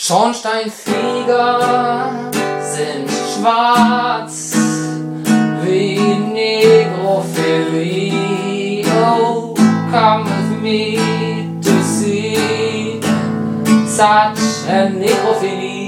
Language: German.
Schornsteinfeger sind schwarz wie Negrophilie. Oh, come with me to see such a necrophilie.